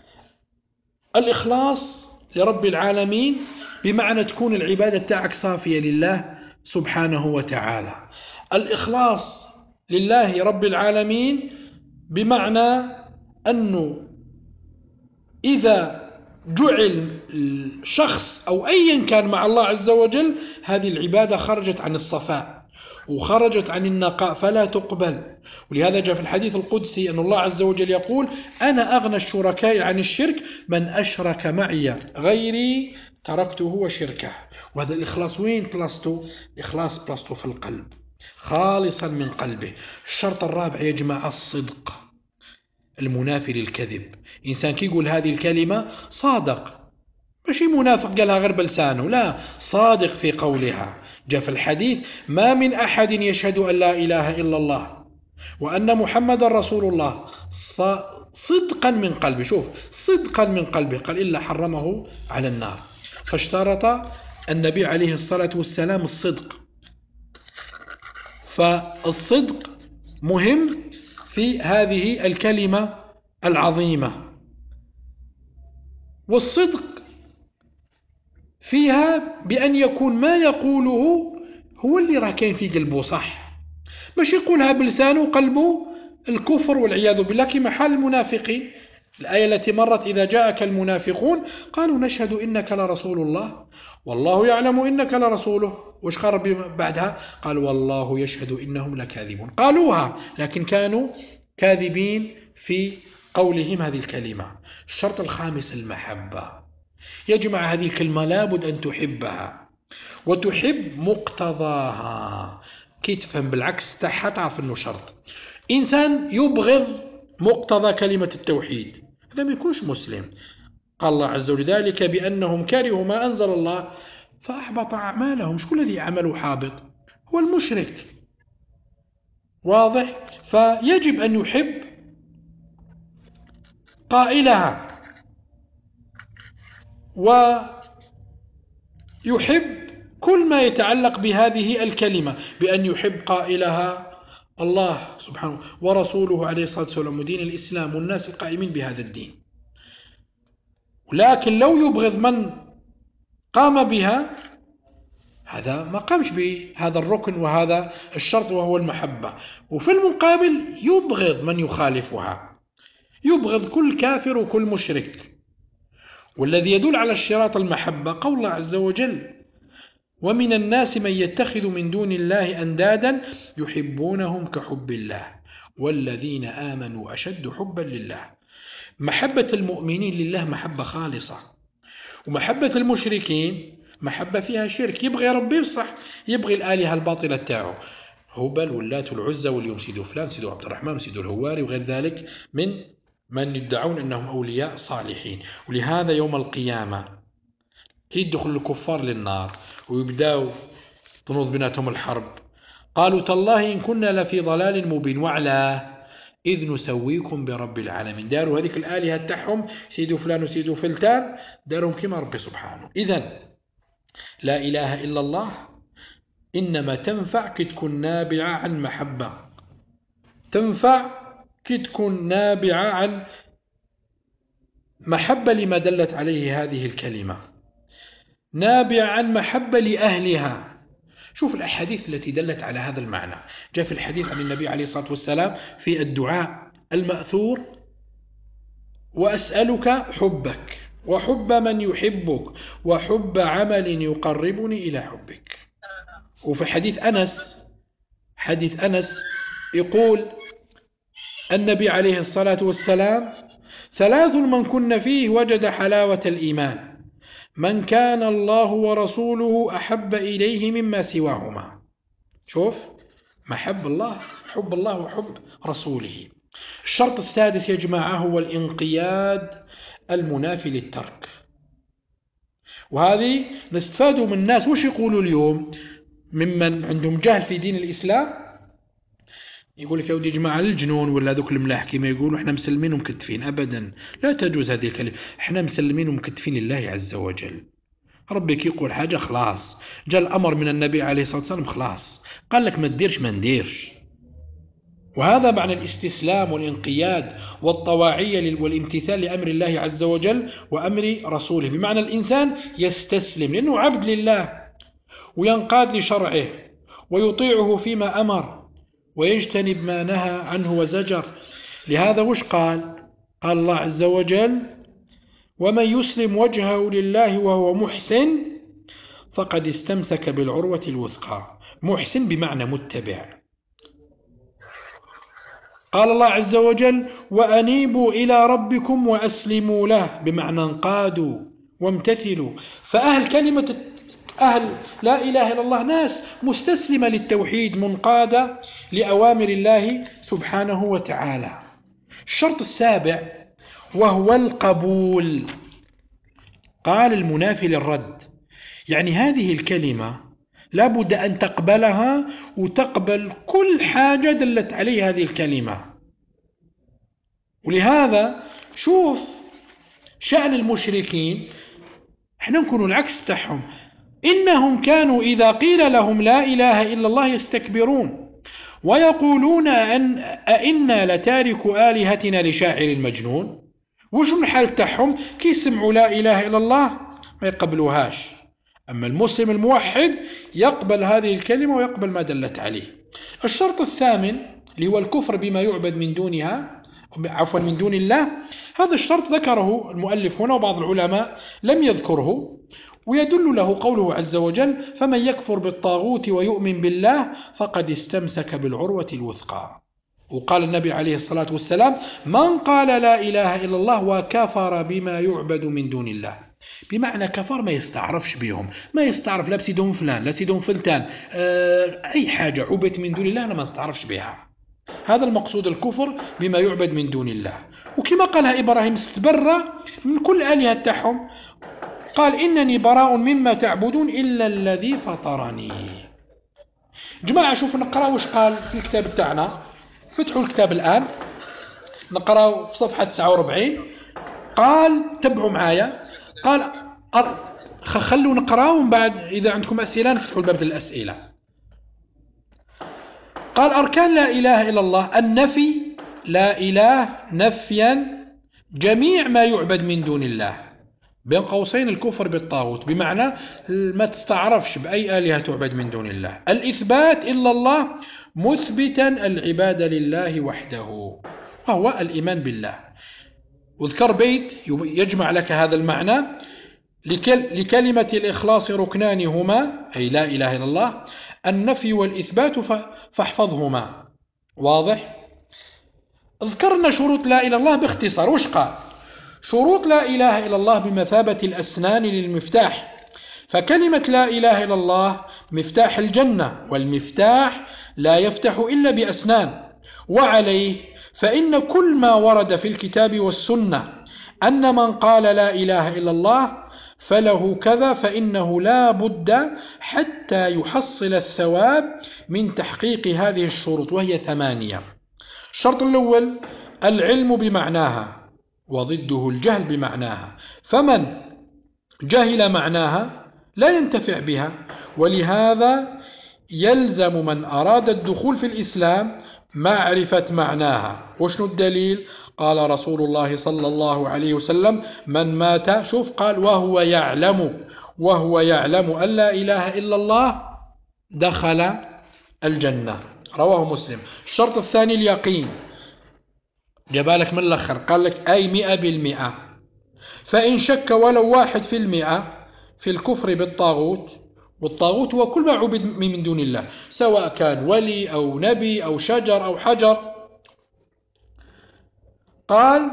الإخلاص لرب العالمين بمعنى تكون العبادة تاعك صافية لله سبحانه وتعالى. الإخلاص لله رب العالمين بمعنى أنه إذا جعل الشخص أو أيا كان مع الله عز وجل، هذه العبادة خرجت عن الصفاء وخرجت عن النقاء فلا تقبل. ولهذا جاء في الحديث القدسي أن الله عز وجل يقول: أنا أغنى الشركاء عن الشرك من أشرك معي غيري تركته وشركه. وهذا الإخلاص وين بلاصتو؟ الإخلاص بلاصتو في القلب، خالصا من قلبه. الشرط الرابع يا جماعة الصدق المنافي للكذب. إنسان كي يقول هذه الكلمة صادق، ماشي منافق قالها غير بلسانه، لا، صادق في قولها. جاء في الحديث: ما من أحد يشهد أن لا إله إلا الله وأن محمد رسول الله صدقا من قلبه، شوف صدقا من قلبه، قال إلا حرمه على النار. فاشترط النبي عليه الصلاة والسلام الصدق. فالصدق مهم في هذه الكلمة العظيمة. والصدق فيها بأن يكون ما يقوله هو اللي راه كاين في قلبه صح، مش يقولها بلسانه وقلبه الكفر والعياذ بالله، كما حال المنافقين. الآية التي مرت: إذا جاءك المنافقون قالوا نشهد إنك لرسول الله والله يعلم إنك لرسوله. وش قال ربي بعدها؟ قال والله يشهد إنهم لكاذبون. قالوها لكن كانوا كاذبين في قولهم هذه الكلمة. الشرط الخامس المحبة. يا جماعة هذه الكلمة لابد أن تحبها وتحب مقتضاها. كي تفهم بالعكس تاعها تعرف أنه شرط. إنسان يبغض مقتضى كلمة التوحيد هذا ما يكونش مسلم. قال الله عز وجل: ذلك بأنهم كرهوا ما أنزل الله فأحبط أعمالهم. شكون الذي عمله حابط؟ هو المشرك. واضح؟ فيجب أن يحب قائلها. ويحب كل ما يتعلق بهذه الكلمة، بأن يحب قائلها الله سبحانه ورسوله عليه الصلاة والسلام ودين الإسلام والناس القائمين بهذا الدين. لكن لو يبغض من قام بها، هذا ما قامش بهذا الركن وهذا الشرط وهو المحبة. وفي المقابل يبغض من يخالفها، يبغض كل كافر وكل مشرك. والذي يدل على اشتراط المحبة قول الله عز وجل: ومن الناس من يتخذ من دون الله أندادا يحبونهم كحب الله والذين آمنوا أشد حبا لله. محبة المؤمنين لله محبة خالصة، ومحبة المشركين محبة فيها شرك. يبغي ربي بصح يبغي الآلهة الباطلة تاعه، هبل واللات والعزى واليوم سيدو فلان سيدو عبد الرحمن سيدو الهواري وغير ذلك من يدعون أنهم أولياء صالحين. ولهذا يوم القيامة كي يدخل الكفار للنار ويبداو تنوض بيناتهم الحرب، قالوا تالله إن كنا لفي ضلال مبين وعلى إذ نسويكم برب العالمين. داروا هذيك الآلهة تاعهم سيدو فلان وسيدو فلتان دارهم كما ربي سبحانه. إذن لا إله إلا الله إنما تنفع كي تكون نابعة عن محبة، تنفع كي تكون نابعة عن محبة لما دلت عليه هذه الكلمة، نابعة عن محبة لأهلها. شوف الأحاديث التي دلت على هذا المعنى. جاء في الحديث عن النبي عليه الصلاة والسلام في الدعاء المأثور: وأسألك حبك وحب من يحبك وحب عمل يقربني إلى حبك. وفي حديث أنس يقول النبي عليه الصلاة والسلام: ثلاث من كن فيه وجد حلاوة الإيمان: من كان الله ورسوله أحب إليه مما سواهما. شوف، محب الله، حب الله وحب رسوله. الشرط السادس يا جماعة هو الانقياد المنافي للترك. وهذه نستفادوا من الناس وش يقولوا اليوم ممن عندهم جهل في دين الإسلام. يقول لك يا ودي جماعة الجنون ولا ذوك الملاح كما يقولوا احنا مسلمين ومكتفين. أبدا لا تجوز هذه الكلمة. احنا مسلمين ومكتفين لله عز وجل. ربك يقول حاجة خلاص، جاء الأمر من النبي عليه الصلاة والسلام خلاص، قال لك ما تديرش ما نديرش. وهذا معنى الاستسلام والانقياد والطواعية والامتثال لأمر الله عز وجل وأمر رسوله، بمعنى الإنسان يستسلم لأنه عبد لله وينقاد لشرعه ويطيعه فيما أمر ويجتنب ما نهى عنه وزجر. لهذا وش قال الله عز وجل: ومن يسلم وجهه لله وهو محسن فقد استمسك بالعروة الوثقى. محسن بمعنى متبع. قال الله عز وجل: وأنيبوا إلى ربكم وأسلموا له، بمعنى انقادوا وامتثلوا. فأهل كلمة أهل لا إله إلا الله ناس مستسلمة للتوحيد منقادة لأوامر الله سبحانه وتعالى. الشرط السابع وهو القبول. قال المنافي للرد، يعني هذه الكلمة لابد أن تقبلها وتقبل كل حاجة دلت عليه هذه الكلمة. ولهذا شوف شأن المشركين، احنا نكون العكس تاعهم. إنهم كانوا إذا قيل لهم لا إله إلا الله يستكبرون ويقولون أئنا لتارك آلهتنا لشاعر مجنون. وش الحال تاعهم كي يسمعوا لا إله إلا الله ما يقبلوهاش. أما المسلم الموحد يقبل هذه الكلمة ويقبل ما دلت عليه. الشرط الثامن اللي هو الكفر بما يعبد من دونها، عفوا من دون الله. هذا الشرط ذكره المؤلف هنا وبعض العلماء لم يذكره، ويدل له قوله عز وجل: فمن يكفر بالطاغوت ويؤمن بالله فقد استمسك بالعروة الوثقى. وقال النبي عليه الصلاة والسلام: من قال لا إله إلا الله وكفر بما يعبد من دون الله. بمعنى كفر ما يستعرفش بهم، ما يستعرف لا بسيدهم فلان لا سيدهم فلتان، أي حاجة عبدت من دون الله أنا ما استعرفش بها. هذا المقصود الكفر بما يعبد من دون الله. وكما قالها إبراهيم استبرأ من كل آلهة تاعهم، قال: إنني براء مما تعبدون إلا الذي فطرني. جماعة شوف نقرأ وش قال في الكتاب تاعنا. فتحوا الكتاب الآن نقرأ في صفحة 49. قال تبعوا معايا. قال خلوا نقرأ ومن بعد إذا عندكم أسئلة نفتحوا الباب للأسئلة. قال أركان لا إله إلا الله: النفي، لا إله نفيا جميع ما يعبد من دون الله، بين قوسين الكفر بالطاغوت، بمعنى ما تستعرفش بأي آلهة تعبد من دون الله. الإثبات إلا الله مثبتا العبادة لله وحده، وهو الإيمان بالله. واذكر بيت يجمع لك هذا المعنى: لكلمة الإخلاص ركنان هما، أي لا إله إلا الله، النفي والإثبات فاحفظهما. واضح؟ ذكرنا شروط لا إله إلا الله باختصار. وش قال؟ شروط لا إله إلا الله بمثابة الأسنان للمفتاح، فكلمة لا إله إلا الله مفتاح الجنة، والمفتاح لا يفتح إلا بأسنان. وعليه فإن كل ما ورد في الكتاب والسنة أن من قال لا إله إلا الله فله كذا، فإنه لا بد حتى يحصل الثواب من تحقيق هذه الشروط، وهي 8. الشرط الأول العلم بمعناها، وضده الجهل بمعناها، فمن جهل معناها لا ينتفع بها، ولهذا يلزم من أراد الدخول في الإسلام معرفة معناها. وشنو الدليل؟ قال رسول الله صلى الله عليه وسلم: من مات، شوف قال وهو يعلم أن لا إله إلا الله دخل الجنة، رواه مسلم. الشرط الثاني اليقين، جبالك من الأخر، قال لك أي 100%، فإن شك ولو 1% في الكفر بالطاغوت، والطاغوت هو كل ما عبد من دون الله، سواء كان ولي أو نبي أو شجر أو حجر، قال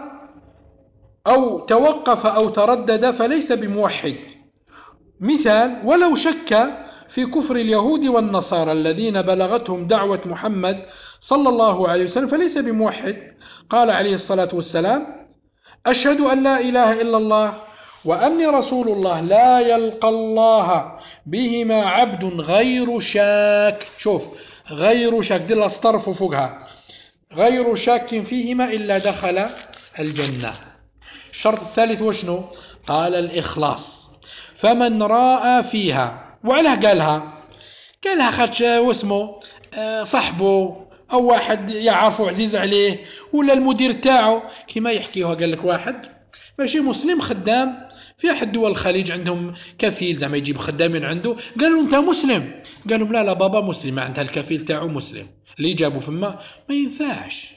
أو توقف أو تردد فليس بموحد. مثال: ولو شك في كفر اليهود والنصارى الذين بلغتهم دعوة محمد صلى الله عليه وسلم فليس بموحد. قال عليه الصلاة والسلام: أشهد أن لا إله إلا الله وأني رسول الله، لا يلقى الله بهما عبد غير شاك، شوف غير شاك، دي الأسطرف فوقها، غير شاك فيهما إلا دخل الجنة. الشرط الثالث وشنو؟ قال الإخلاص، فمن رأى فيها، وعلاه قالها خدش واسمه صاحبه أو واحد يعرفه عزيز عليه، ولا المدير تاعه، كما يحكيها قال لك واحد ماشي مسلم خدام في أحد دول الخليج، عندهم كفيل زعما يجيب خدام من عنده، قالوا أنت مسلم؟ قالوا لا بابا مسلم، معناتها الكفيل تاعه مسلم، اللي جابوا فما ما ينفعش.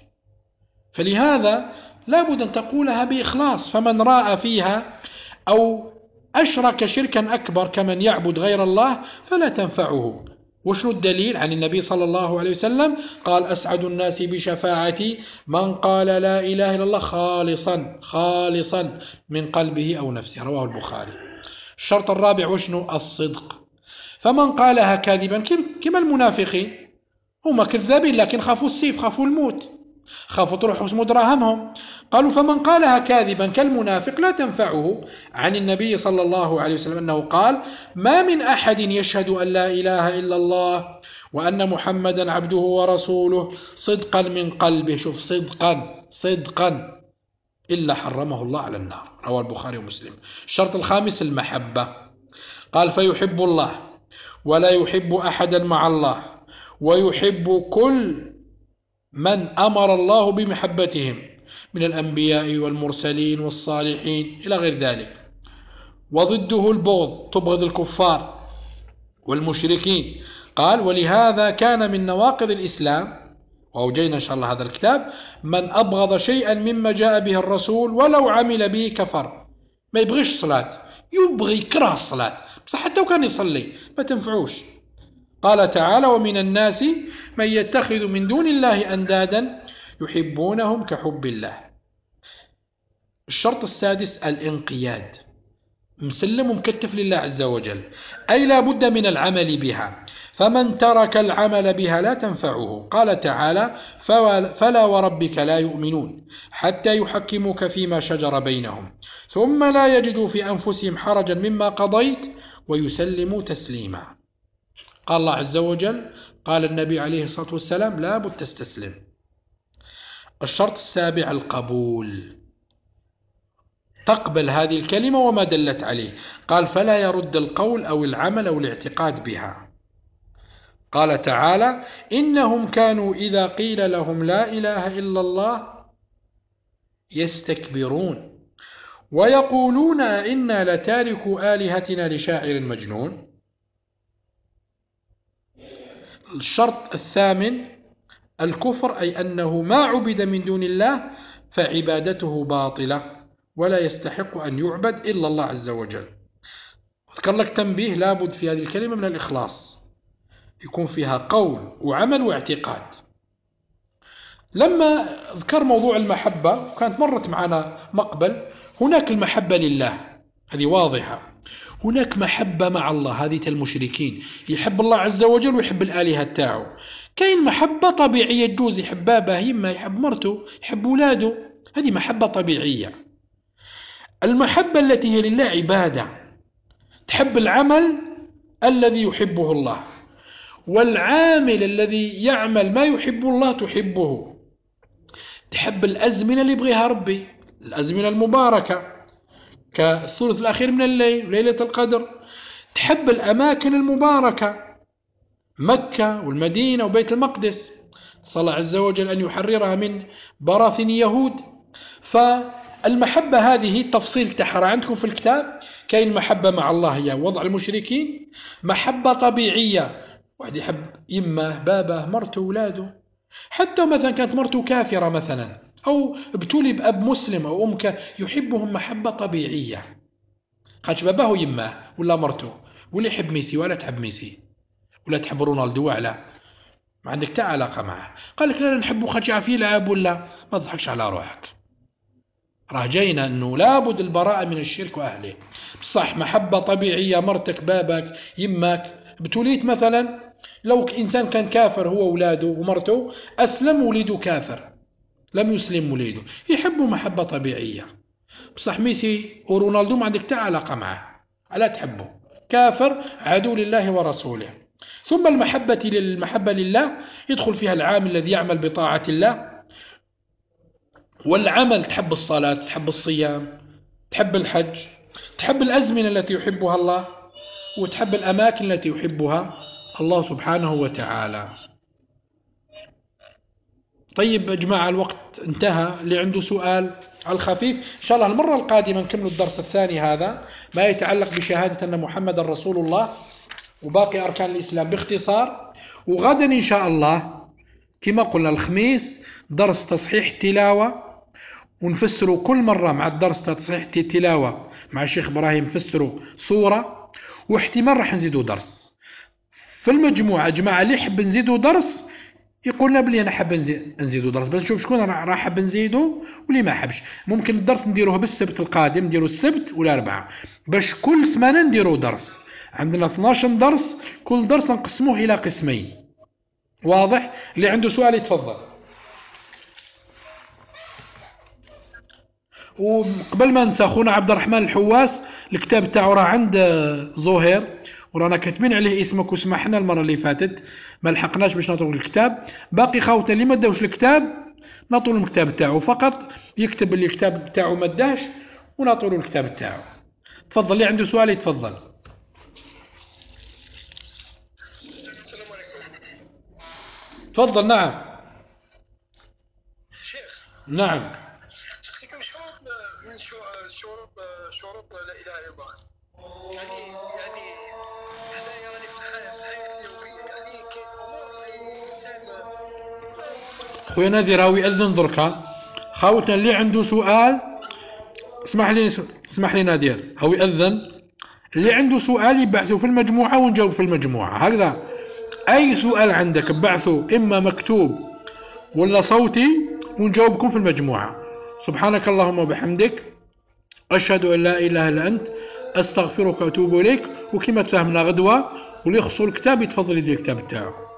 فلهذا لابد أن تقولها بإخلاص: فمن رأى فيها أو أشرك شركا أكبر كمن يعبد غير الله فلا تنفعه. وشنو الدليل؟ عن النبي صلى الله عليه وسلم قال: أسعد الناس بشفاعتي من قال لا إله إلا الله خالصا من قلبه أو نفسه، رواه البخاري. الشرط الرابع وشنو؟ الصدق، فمن قالها كاذبا كما المنافقين، هم كذابين لكن خافوا السيف، خافوا الموت، خافوا تروح اسمه دراهمهم، قالوا فمن قالها كاذبا كالمنافق لا تنفعه. عن النبي صلى الله عليه وسلم أنه قال: ما من أحد يشهد أن لا إله إلا الله وأن محمدا عبده ورسوله صدقا من قلبه، شوف صدقا إلا حرمه الله على النار، رواه البخاري ومسلم. الشرط الخامس المحبة، قال: فيحب الله ولا يحب أحدا مع الله، ويحب كل من أمر الله بمحبتهم من الأنبياء والمرسلين والصالحين إلى غير ذلك. وضده البغض، تبغض الكفار والمشركين. قال: ولهذا كان من نواقض الإسلام، وأوجينا إن شاء الله هذا الكتاب: من أبغض شيئا مما جاء به الرسول ولو عمل به كفر. ما يبغيش صلاة، يبغي يكره الصلاة، بس حتى وكان يصلي ما تنفعوش. قال تعالى: ومن الناس من يتخذ من دون الله أندادا يحبونهم كحب الله. الشرط السادس الانقياد، مسلم ومكتف لله عز وجل، أي لا بد من العمل بها، فمن ترك العمل بها لا تنفعه. قال تعالى: فلا وربك لا يؤمنون حتى يحكموك فيما شجر بينهم ثم لا يجدوا في أنفسهم حرجا مما قضيت ويسلموا تسليما. قال الله عز وجل، قال النبي عليه الصلاة والسلام: لا بد تستسلم. الشرط السابع القبول، تقبل هذه الكلمة وما دلت عليه. قال فلا يرد القول أو العمل أو الاعتقاد بها. قال تعالى إنهم كانوا إذا قيل لهم لا إله إلا الله يستكبرون ويقولون إنا لتاركوا آلهتنا لشاعر مجنون. الشرط الثامن الكفر، أي أنه ما عبد من دون الله فعبادته باطلة ولا يستحق أن يعبد إلا الله عز وجل. أذكر لك تنبيه، لابد في هذه الكلمة من الإخلاص، يكون فيها قول وعمل واعتقاد. لما ذكر موضوع المحبة وكانت مرت معنا مقبل، هناك المحبة لله هذه واضحة، هناك محبة مع الله هذه المشركين، يحب الله عز وجل ويحب الآلهة تاعه. كاين محبة طبيعية تجوز، يحب بابه يما، يحب مرته، يحب ولاده، هذه محبة طبيعية. المحبة التي هي لله عبادة، تحب العمل الذي يحبه الله، والعامل الذي يعمل ما يحب الله تحبه. تحب الأزمنة اللي يبغيها ربي، الأزمنة المباركة كالثلث الأخير من الليل وليلة القدر. تحب الأماكن المباركة، مكة والمدينة وبيت المقدس، صلى الله عز وجل أن يحررها من براثن يهود. فالمحبة هذه تفصيل تحرى عندكم في الكتاب. كاين محبة مع الله هي وضع المشركين، محبة طبيعية، واحد يحب يمه بابه مرته ولاده، حتى مثلا كانت مرته كافرة مثلا أو ابتلي بأب مسلم أو أم يحبهم محبة طبيعية. خاطش باباه يماه ولا مرته، واللي يحب ميسي ولا تحب ميسي ولا تحب رونالدو، وعلا ما عندك تا علاقة معه. قال لك لا نحبه خاطش يعرف يلعب، ولا ما تضحكش على روحك. راه جاينا انه لابد البراءة من الشرك واهله. بصح محبة طبيعية، مرتك بابك يماك بتوليت مثلا، لو انسان كان كافر هو اولاده ومرته، اسلم وليده كافر لم يسلم وليده، يحبوا محبة طبيعية. بصح ميسي ورونالدو ما عندك تا علاقة معه، ألا تحبه، كافر عدو لله ورسوله. ثم المحبة لله يدخل فيها العامل الذي يعمل بطاعة الله، والعمل تحب الصلاة، تحب الصيام، تحب الحج، تحب الأزمنة التي يحبها الله، وتحب الأماكن التي يحبها الله سبحانه وتعالى. طيب يا جماعة الوقت انتهى، اللي عنده سؤال على الخفيف إن شاء الله المرة القادمة نكمل الدرس الثاني هذا ما يتعلق بشهادة أن محمد رسول الله وباقي أركان الإسلام باختصار. وغدا إن شاء الله كما قلنا الخميس درس تصحيح تلاوة، ونفسروا كل مرة مع الدرس تصحيح التلاوة مع الشيخ إبراهيم فسروا صورة، واحتمال راح نزيدوا درس في المجموعة. جماعة اللي يحب نزيدوا درس يقولنا بلي انا حاب نزيدوا درس، بس نشوف شكون راح حاب نزيدوا واللي ما حبش. ممكن الدرس نديروه بالسبت القادم، نديروا السبت والاربعاء، باش كل سمانه نديروا درس. عندنا 12 درس، كل درس نقسموه الى قسمين. واضح؟ اللي عنده سؤال يتفضل. وقبل ما ننسى اخونا عبد الرحمن الحواس الكتاب تاعو راه عند زهير، ورانا كاتبين عليه اسمك وسمحنا المره اللي فاتت ما لحقناش باش نطلب الكتاب. باقي خاوتنا اللي ما داوش الكتاب نطلب الكتاب تاعو، فقط يكتب اللي الكتاب تاعو ما داش ونطلب الكتاب تاعو. تفضل اللي عنده سؤال يتفضل. السلام عليكم. تفضل. نعم. شيخ نعم. سقسيكم شروط من شروط لا اله الا الله. يعني حنايا راني في الحياه اليوميه، يعني كاين امور اللي الانسان يقدر خويا يستغنى نادي راهو بها. يأذن دركا. خاوتنا اللي عنده سؤال اسمح لي نادير هو يأذن، اللي عنده سؤال يبعثه في المجموعة ونجاوب في المجموعة هكذا. أي سؤال عندك بعثه إما مكتوب ولا صوتي ونجاوبكم في المجموعة. سبحانك اللهم وبحمدك أشهد أن لا إله إلا أنت أستغفرك وأتوب إليك. وكما تفهمنا غدوة واللي يخصو الكتاب يتفضل يدير الكتاب تاعه.